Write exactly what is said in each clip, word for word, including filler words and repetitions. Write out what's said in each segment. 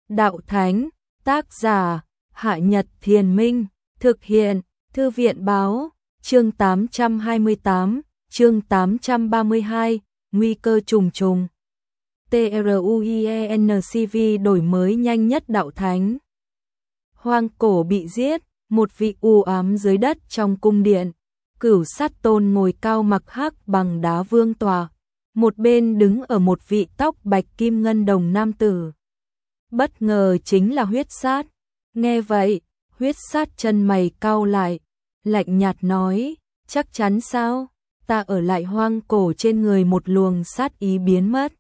Đạo Thánh, tác giả, Hạ Nhật Thiền Minh, thực hiện, Thư viện Báo, chương tám trăm hai mươi tám, chương tám trăm ba mươi hai, nguy cơ trùng trùng. TRUIENCV đổi mới nhanh nhất Đạo Thánh. Hoang Cổ bị giết, một vị u ám dưới đất trong cung điện. Cửu Sát Tôn ngồi cao mặc hắc bằng đá vương tọa, một bên đứng ở một vị tóc bạch kim ngân đồng nam tử. Bất ngờ chính là Huyết Sát. Nghe vậy, Huyết Sát chân mày cau lại, lạnh nhạt nói, chắc chắn sao? Ta ở lại Hoang Cổ trên người một luồng sát ý biến mất.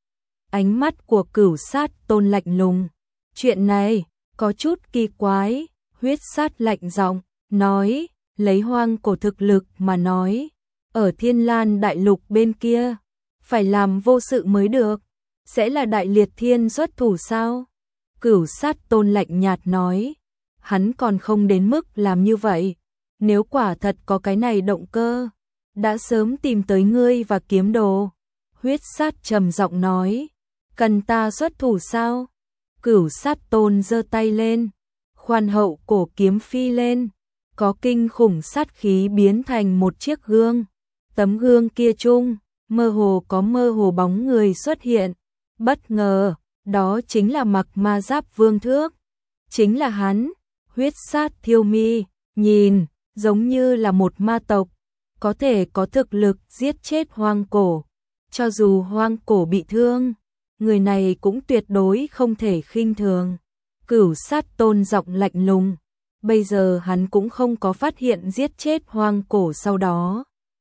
Ánh mắt của Cửu Sát Tôn lạnh lùng. Chuyện này có chút kỳ quái. Huyết Sát lạnh giọng nói, lấy Hoang Cổ thực lực mà nói, ở Thiên Lan đại lục bên kia, phải làm vô sự mới được. Sẽ là Đại Liệt Thiên xuất thủ sao? Cửu Sát Tôn lạnh nhạt nói, hắn còn không đến mức làm như vậy. Nếu quả thật có cái này động cơ, đã sớm tìm tới ngươi và Kiếm Đồ. Huyết Sát trầm giọng nói, cần ta xuất thủ sao? Cửu Sát Tôn giơ tay lên, khoan hậu cổ kiếm phi lên, có kinh khủng sát khí biến thành một chiếc gương. Tấm gương kia chung, mơ hồ có mơ hồ bóng người xuất hiện. Bất ngờ, đó chính là Mặc Ma Giáp Vương Thước. Chính là hắn. Huyết Sát thiêu mi, nhìn, giống như là một ma tộc, có thể có thực lực giết chết Hoang Cổ. Cho dù Hoang Cổ bị thương, người này cũng tuyệt đối không thể khinh thường. Cửu Sát Tôn giọng lạnh lùng, bây giờ hắn cũng không có phát hiện giết chết Hoang Cổ sau đó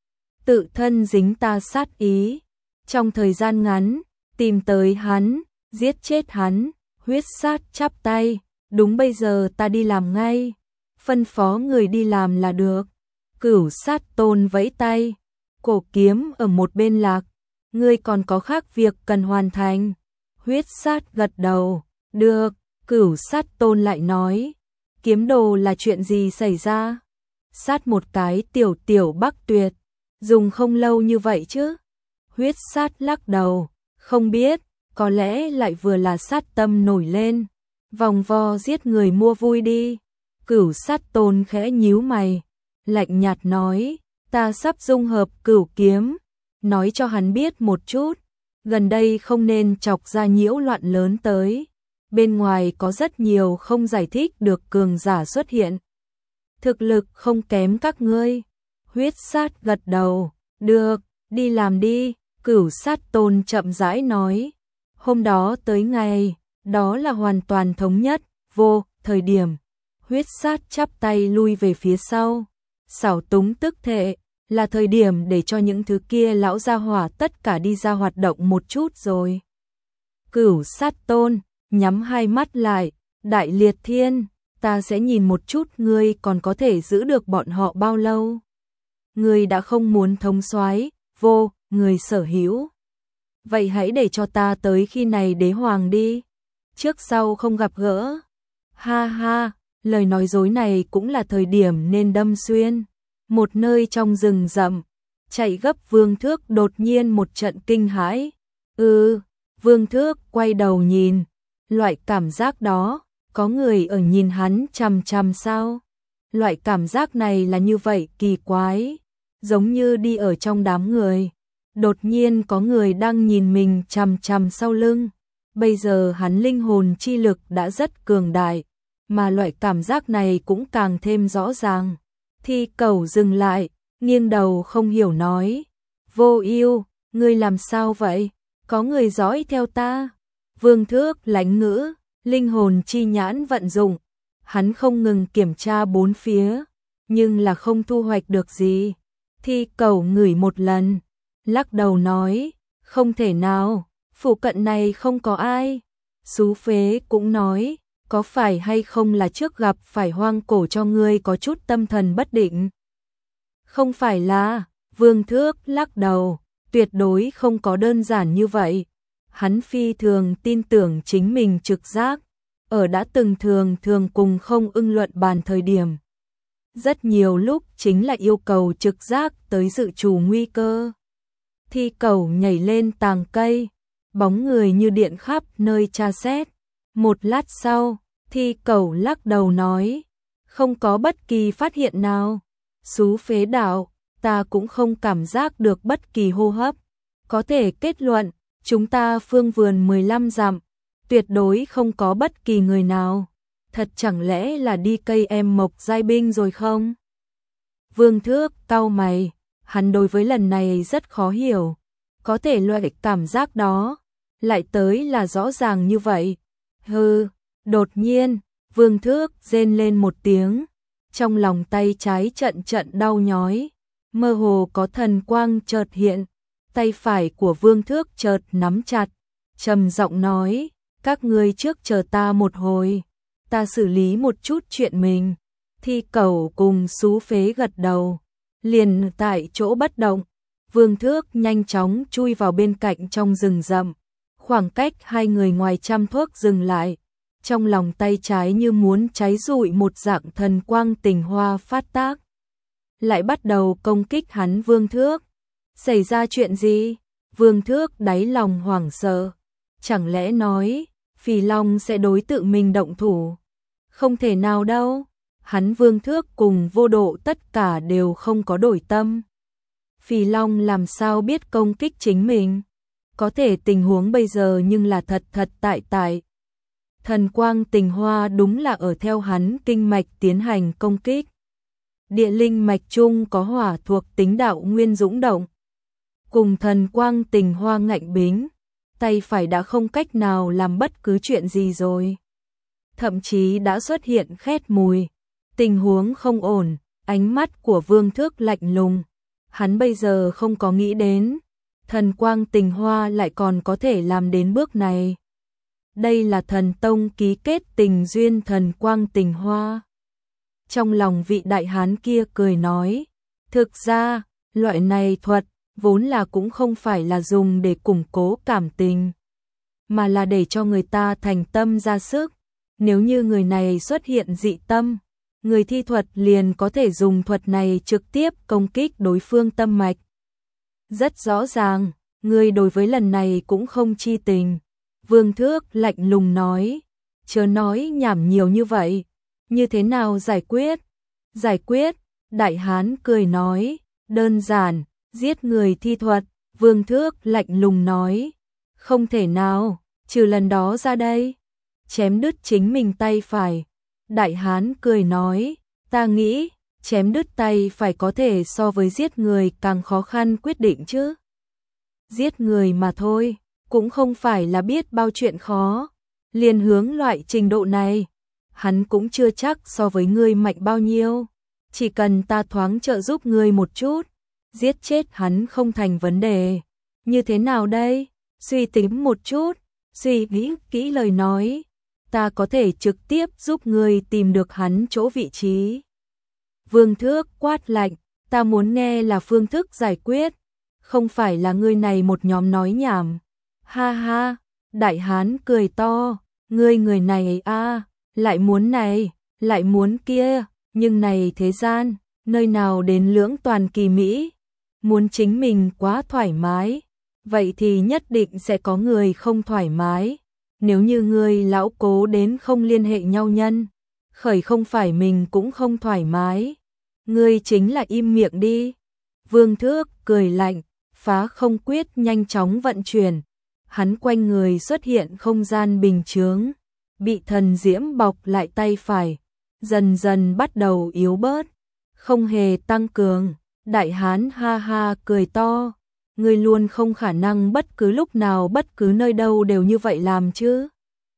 tự thân dính ta sát ý. Trong thời gian ngắn, tìm tới hắn, giết chết hắn. Huyết Sát chắp tay, đúng bây giờ ta đi làm ngay. Phân phó người đi làm là được. Cửu Sát Tôn vẫy tay, cổ kiếm ở một bên lạc, ngươi còn có khác việc cần hoàn thành. Huyết Sát gật đầu, được. Cửu Sát Tôn lại nói, Kiếm Đồ là chuyện gì xảy ra? Sát một cái tiểu tiểu Bắc Tuyệt, dùng không lâu như vậy chứ? Huyết Sát lắc đầu, không biết, có lẽ lại vừa là sát tâm nổi lên, vòng vo giết người mua vui đi. Cửu Sát Tôn khẽ nhíu mày, lạnh nhạt nói, ta sắp dung hợp cửu kiếm, nói cho hắn biết một chút, gần đây không nên chọc ra nhiễu loạn lớn tới. Bên ngoài có rất nhiều không giải thích được cường giả xuất hiện, thực lực không kém các ngươi. Huyết Sát gật đầu, được, đi làm đi. Cửu Sát Tôn chậm rãi nói, hôm đó tới ngày, đó là hoàn toàn thống nhất, vô thời điểm. Huyết Sát chắp tay lui về phía sau, xảo túng tức thệ, là thời điểm để cho những thứ kia lão gia hỏa tất cả đi ra hoạt động một chút rồi. Cửu Sát Tôn nhắm hai mắt lại, Đại Liệt Thiên, ta sẽ nhìn một chút ngươi còn có thể giữ được bọn họ bao lâu. Ngươi đã không muốn thống soái vô người sở hữu, vậy hãy để cho ta tới khi này đế hoàng đi, trước sau không gặp gỡ. Ha ha, lời nói dối này cũng là thời điểm nên đâm xuyên. Một nơi trong rừng rậm, chạy gấp Vương Thước đột nhiên một trận kinh hãi. Ừ, Vương Thước quay đầu nhìn, loại cảm giác đó, có người ở nhìn hắn chằm chằm sao? Loại cảm giác này là như vậy kỳ quái, giống như đi ở trong đám người, đột nhiên có người đang nhìn mình chằm chằm sau lưng. Bây giờ hắn linh hồn chi lực đã rất cường đại, mà loại cảm giác này cũng càng thêm rõ ràng. Thi Cẩu dừng lại, nghiêng đầu không hiểu nói, Vô Ưu, ngươi làm sao vậy? Có người dõi theo ta. Vương Thước lãnh ngữ, linh hồn chi nhãn vận dụng, hắn không ngừng kiểm tra bốn phía, nhưng là không thu hoạch được gì. Thi Cẩu ngửi một lần, lắc đầu nói, không thể nào, phụ cận này không có ai. Sú Phế cũng nói, có phải hay không là trước gặp phải Hoang Cổ cho ngươi có chút tâm thần bất định? Không phải là. Vương Thước lắc đầu, tuyệt đối không có đơn giản như vậy. Hắn phi thường tin tưởng chính mình trực giác, ở đã từng thường thường cùng không ưng luận bàn thời điểm. Rất nhiều lúc chính là yêu cầu trực giác tới dự trù nguy cơ. Thi Cẩu nhảy lên tàng cây, bóng người như điện khắp nơi tra xét, Một lát sau, Thi Cẩu lắc đầu nói, không có bất kỳ phát hiện nào. Xú phế đạo, ta cũng không cảm giác được bất kỳ hô hấp. Có thể kết luận, chúng ta phương vườn mười lăm dặm, tuyệt đối không có bất kỳ người nào. Thật chẳng lẽ là đi cây em mộc giai binh rồi không? Vương Thước cau mày, hắn đối với lần này rất khó hiểu. Có thể loại cảm giác đó, lại tới là rõ ràng như vậy. Hừ, đột nhiên, Vương Thước rên lên một tiếng, trong lòng tay trái trận trận đau nhói, mơ hồ có thần quang chợt hiện, tay phải của Vương Thước chợt nắm chặt, trầm giọng nói, các ngươi trước chờ ta một hồi, ta xử lý một chút chuyện mình. Thi Cẩu cùng Xú Phế gật đầu, liền tại chỗ bất động. Vương Thước nhanh chóng chui vào bên cạnh trong rừng rậm, khoảng cách hai người ngoài trăm thước dừng lại. Trong lòng tay trái như muốn cháy rụi một dạng thần quang tình hoa phát tác, lại bắt đầu công kích hắn Vương Thước. Xảy ra chuyện gì? Vương Thước đáy lòng hoảng sợ, chẳng lẽ nói Phì Long sẽ đối tự mình động thủ? Không thể nào đâu. Hắn Vương Thước cùng Vô Độ tất cả đều không có đổi tâm. Phì Long làm sao biết công kích chính mình? Có thể tình huống bây giờ nhưng là thật thật tại tại. Thần quang tình hoa đúng là ở theo hắn kinh mạch tiến hành công kích. Địa linh mạch chung có hỏa thuộc tính đạo nguyên dũng động. Cùng thần quang tình hoa ngạnh bính, tay phải đã không cách nào làm bất cứ chuyện gì rồi. Thậm chí đã xuất hiện khét mùi. Tình huống không ổn, ánh mắt của Vương Thước lạnh lùng. Hắn bây giờ không có nghĩ đến, thần quang tình hoa lại còn có thể làm đến bước này. Đây là thần tông ký kết tình duyên thần quang tình hoa. Trong lòng vị đại hán kia cười nói, thực ra, loại này thuật, vốn là cũng không phải là dùng để củng cố cảm tình, mà là để cho người ta thành tâm ra sức. Nếu như người này xuất hiện dị tâm, người thi thuật liền có thể dùng thuật này trực tiếp công kích đối phương tâm mạch. Rất rõ ràng, người đối với lần này cũng không chi tình. Vương Thước lạnh lùng nói, chớ nói nhảm nhiều như vậy, như thế nào giải quyết? Giải quyết, đại hán cười nói, đơn giản, giết người thi thuật. Vương Thước lạnh lùng nói, không thể nào, trừ lần đó ra đây, chém đứt chính mình tay phải. Đại hán cười nói, ta nghĩ, chém đứt tay phải có thể so với giết người càng khó khăn quyết định chứ. Giết người mà thôi, cũng không phải là biết bao chuyện khó. Liền hướng loại trình độ này, hắn cũng chưa chắc so với ngươi mạnh bao nhiêu. Chỉ cần ta thoáng trợ giúp ngươi một chút, giết chết hắn không thành vấn đề. Như thế nào đây? Suy tính một chút, suy nghĩ kỹ lời nói. Ta có thể trực tiếp giúp ngươi tìm được hắn chỗ vị trí. Vương Thước quát lạnh, ta muốn nghe là phương thức giải quyết, không phải là ngươi này một nhóm nói nhảm. Ha ha, đại hán cười to, ngươi người này a, lại muốn này, lại muốn kia, nhưng này thế gian, nơi nào đến lưỡng toàn kỳ mỹ, muốn chính mình quá thoải mái, vậy thì nhất định sẽ có người không thoải mái. Nếu như ngươi lão cố đến không liên hệ nhau nhân, khởi không phải mình cũng không thoải mái, ngươi chính là im miệng đi. Vương Thước cười lạnh, phá không quyết nhanh chóng vận chuyển, hắn quanh người xuất hiện không gian bình chướng, bị thần diễm bọc lại tay phải, dần dần bắt đầu yếu bớt, không hề tăng cường. Đại hán ha ha cười to, ngươi luôn không khả năng bất cứ lúc nào bất cứ nơi đâu đều như vậy làm chứ.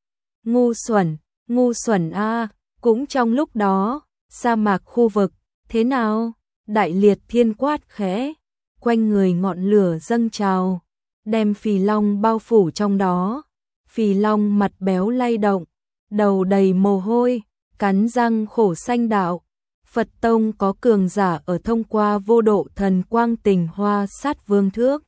Ngu xuẩn, ngu xuẩn a. Cũng trong lúc đó, sa mạc khu vực, thế nào? Đại liệt thiên quát khẽ, quanh người ngọn lửa dâng trào, đem Phì Long bao phủ trong đó. Phì Long mặt béo lay động, đầu đầy mồ hôi, cắn răng khổ sanh đạo. Phật Tông có cường giả ở thông qua vô độ thần quang tình hoa sát Vương Thước.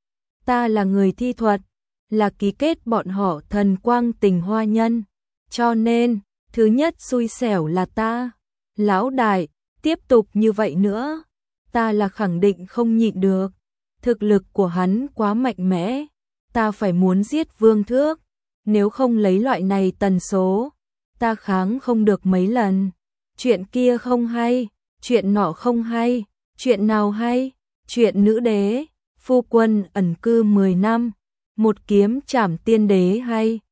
Ta là người thi thuật, là ký kết bọn họ thần quang tình hoa nhân, cho nên, thứ nhất xui xẻo là ta. Lão đại, tiếp tục như vậy nữa, ta là khẳng định không nhịn được. Thực lực của hắn quá mạnh mẽ, ta phải muốn giết Vương Thước. nếu không lấy loại này tần số, ta kháng không được mấy lần. Chuyện kia không hay, chuyện nọ không hay, chuyện nào hay? Chuyện nữ đế, phu quân ẩn cư mười năm, một kiếm trảm tiên đế hay.